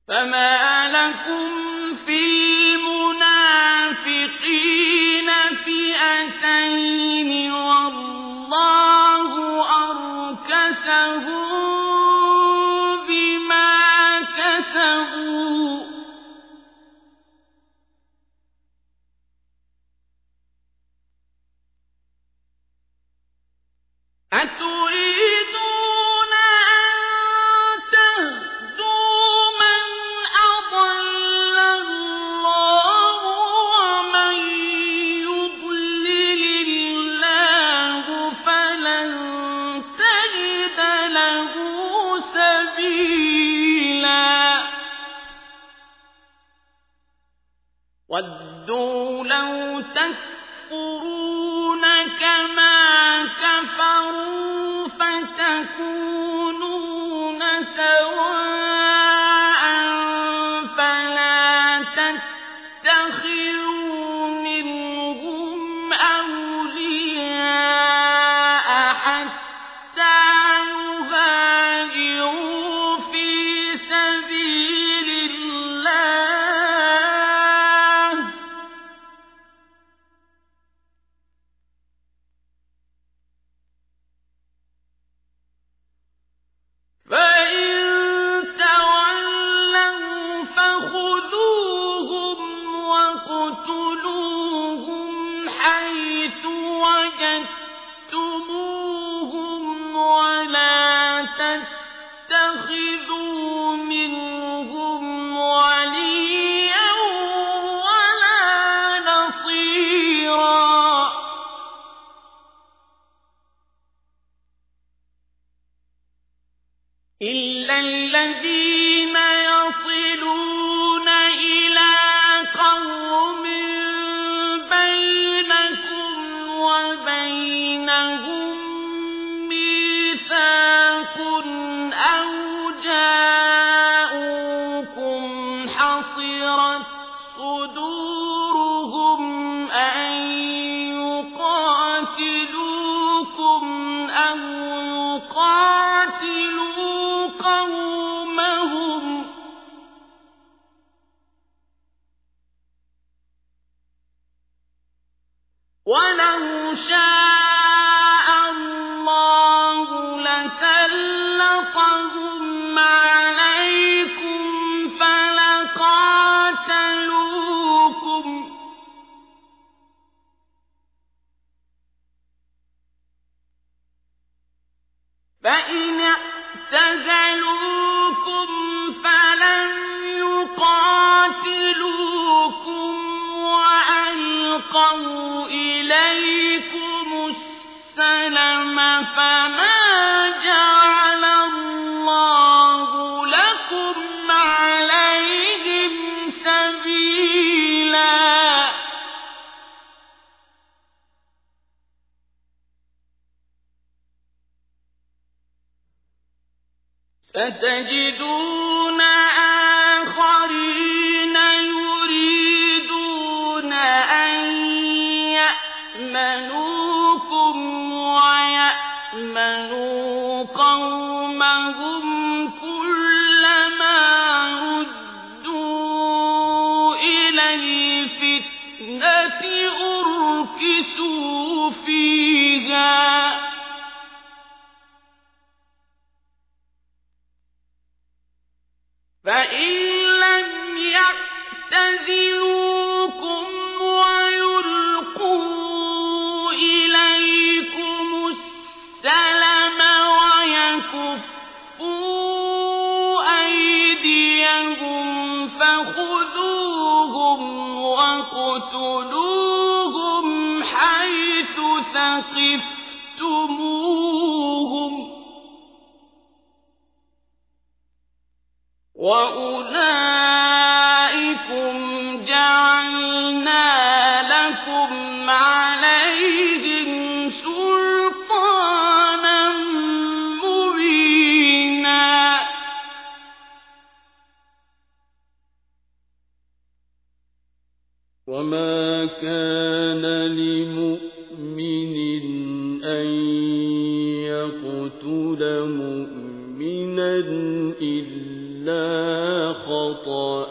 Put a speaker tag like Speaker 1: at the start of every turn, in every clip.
Speaker 1: فما لكم في المنافقين فئتين والله أركسهم بما كسبوا أتريدون أن تهدوا من أضل الله ومن يضلل الله فلن تجد له سبيلا ودوا لو تكفرون كما كفروا فتكونون سواء فلا تتخذوا منهم أولياء حتى يهاجروا في سبيل الله فإن تولوا فخذوهم واقتلوهم حيث وجدتموهم ولا تتخذوا منهم وليا ولا نصيرا إلا الذين يصلون إلى قوم بينكم وبينهم ميثاق أو جاءوكم حصرت صدورهم أن يقاتلوكم أو يقاتلوا قومهم ولو شاء الله لسلطهم عليكم فلقاتلوكم فإن اعتزلوكم فلم يقاتلوكم وألقوا إليكم السلم فما جعل الله لكم عليهم سبيلا ستجدون آخرين يريدون أن يأمنوكم ويأمنوا قومهم كلما ردوا إلى الفتنة أركسوا فيها فإن لم يعتزلوكم ويلقوا إليكم السلم ويكفوا أيديهم فخذوهم واقتلوهم حيث ثقفتموهم وأولئكم جعلنا لكم عليهم سلطانا مبينا وما كان لمؤمن أن يقتل مؤمنا إلا خطأ خطأ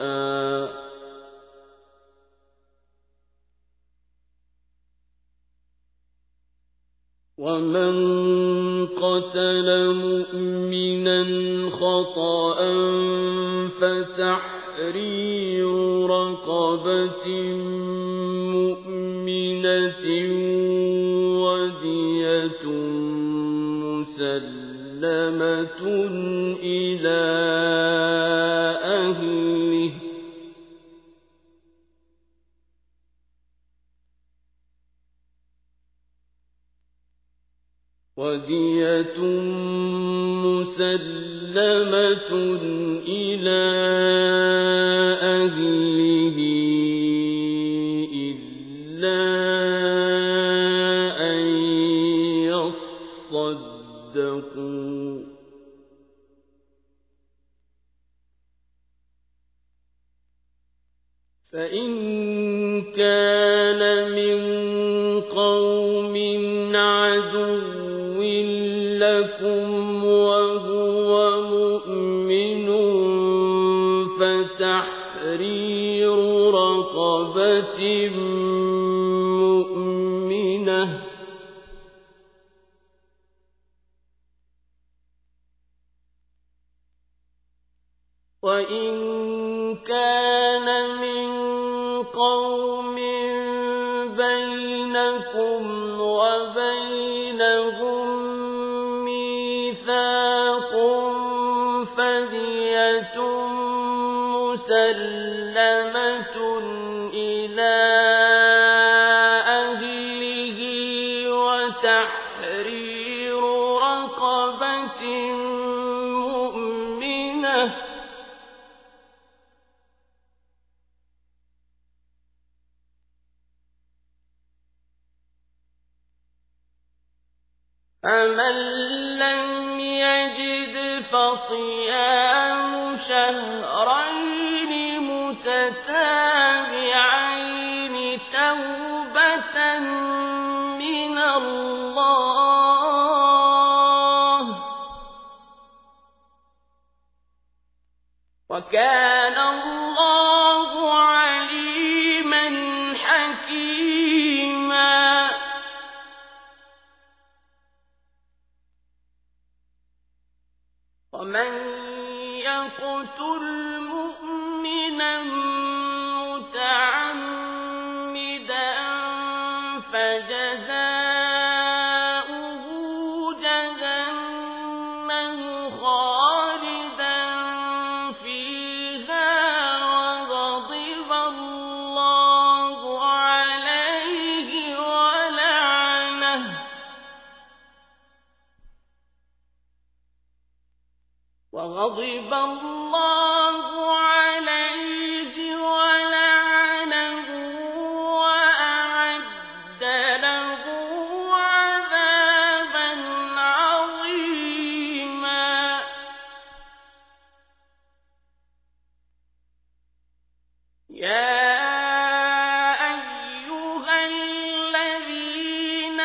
Speaker 1: ومن قتل مؤمنا خطأ فتحرير رقبة مؤمنة ودية مسلمة إلى أهله إلا أن يصدقوا فإن كان من قوم عدو لكم وهو مؤمن فتحرير رقبة مؤمنة وإن كان من قوم بينكم وبينهم ميثاق فدية مسلمة إلى أهله وتحرير رقبة مؤمنة فمن لم يجد فصيام شهرين متتابعين توبة من الله وكان الله عليما حكيما ومن يقتل مؤمنا متعمدا فجزاؤه جهنم خالدا فيها وغضب الله عليه ولعنه وأعد له عذابا عظيما يا أيها الذين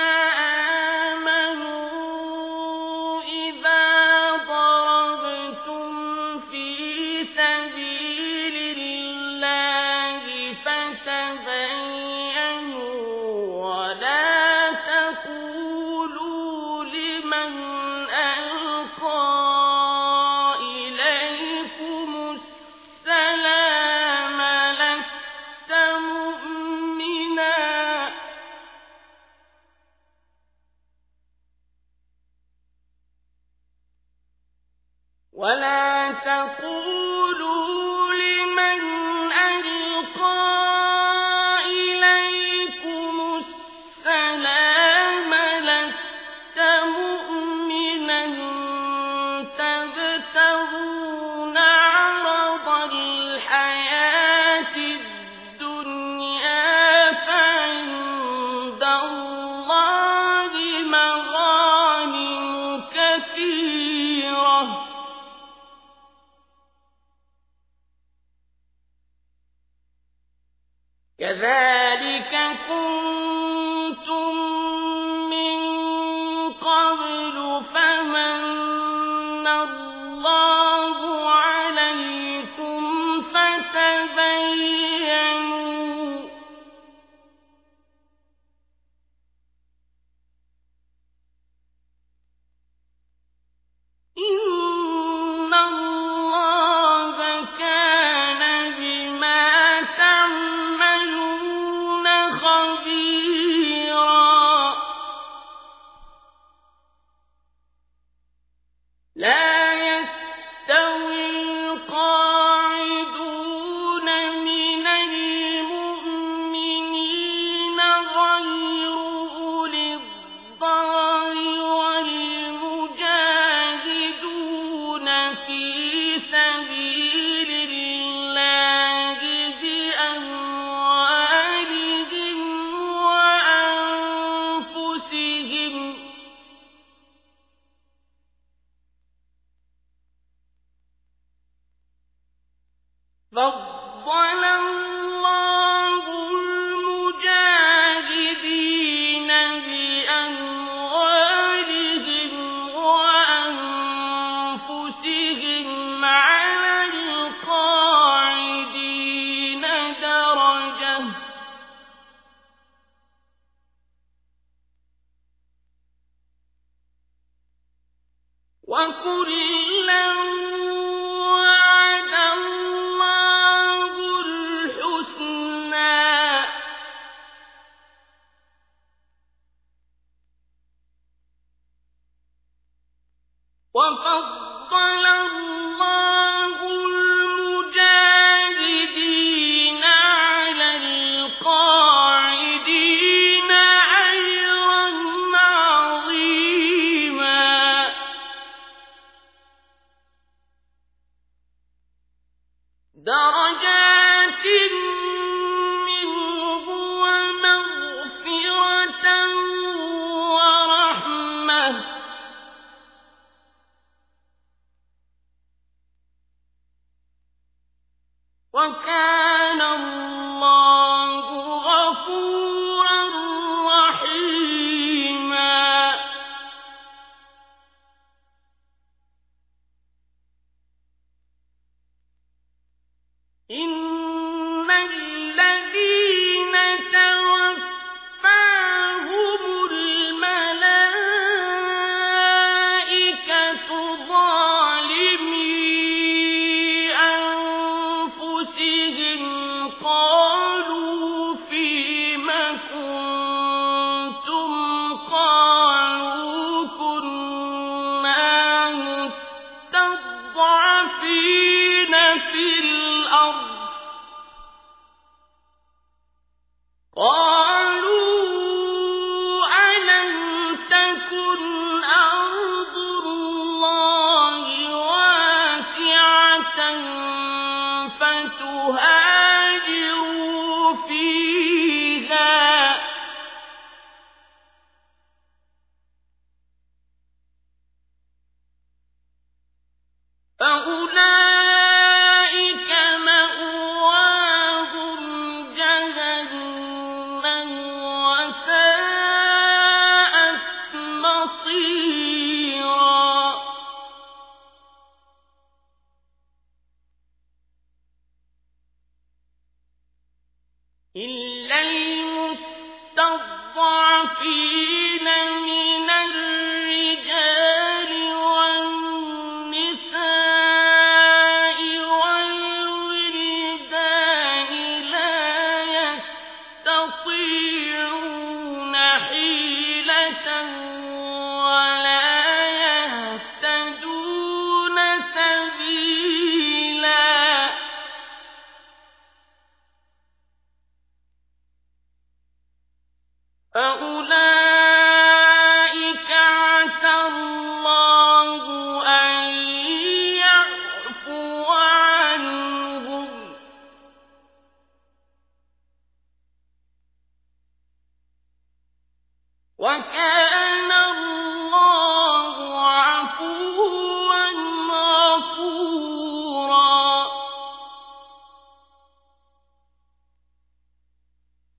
Speaker 1: آمنوا إذا ضربتم في سبيل الله فتبينوا ولا تقولوا لمن ألقى إليكم السلام لست مؤمنا ولا تقولوا لمن ألقى إليكم السلام لست مؤمنا تبتغون عرض الحياة الدنيا فعند الله مغانم كثيرة كذلك كنتم من قبل فمن الله عليكم تبينوا إن الله كان بما تعملون خبيرا لا يستوي القاعدون من المؤمنين غير أولي الضرر والمجاهدون في سبيل الله بأموالهم وأنفسهم فضل الله المجاهدين بأموالهم وأنفسهم على القاعدين درجة وكلا وعد الله الحسنى وفضل الله المجاهدين على القاعدين أجرا عظيما درجات منه ومغفرة ورحمة وكان الله غفورا رحيما إن الذين توفاهم الملائكة ظالمي أنفسهم قالوا فيم كنتم قالوا كنا مستضعفين في الأرض قالوا ألم تكن أرض الله واسعة فتهاجروا فيها فأولئك مأواهم جهنم وساءت مصيرا إلا المستضعفين من الرجال والنساء والولدان لا يستطيعون حيلة ولا يهتدون سبيلا فأولئك عسى الله أن يعفو عنهم وكان الله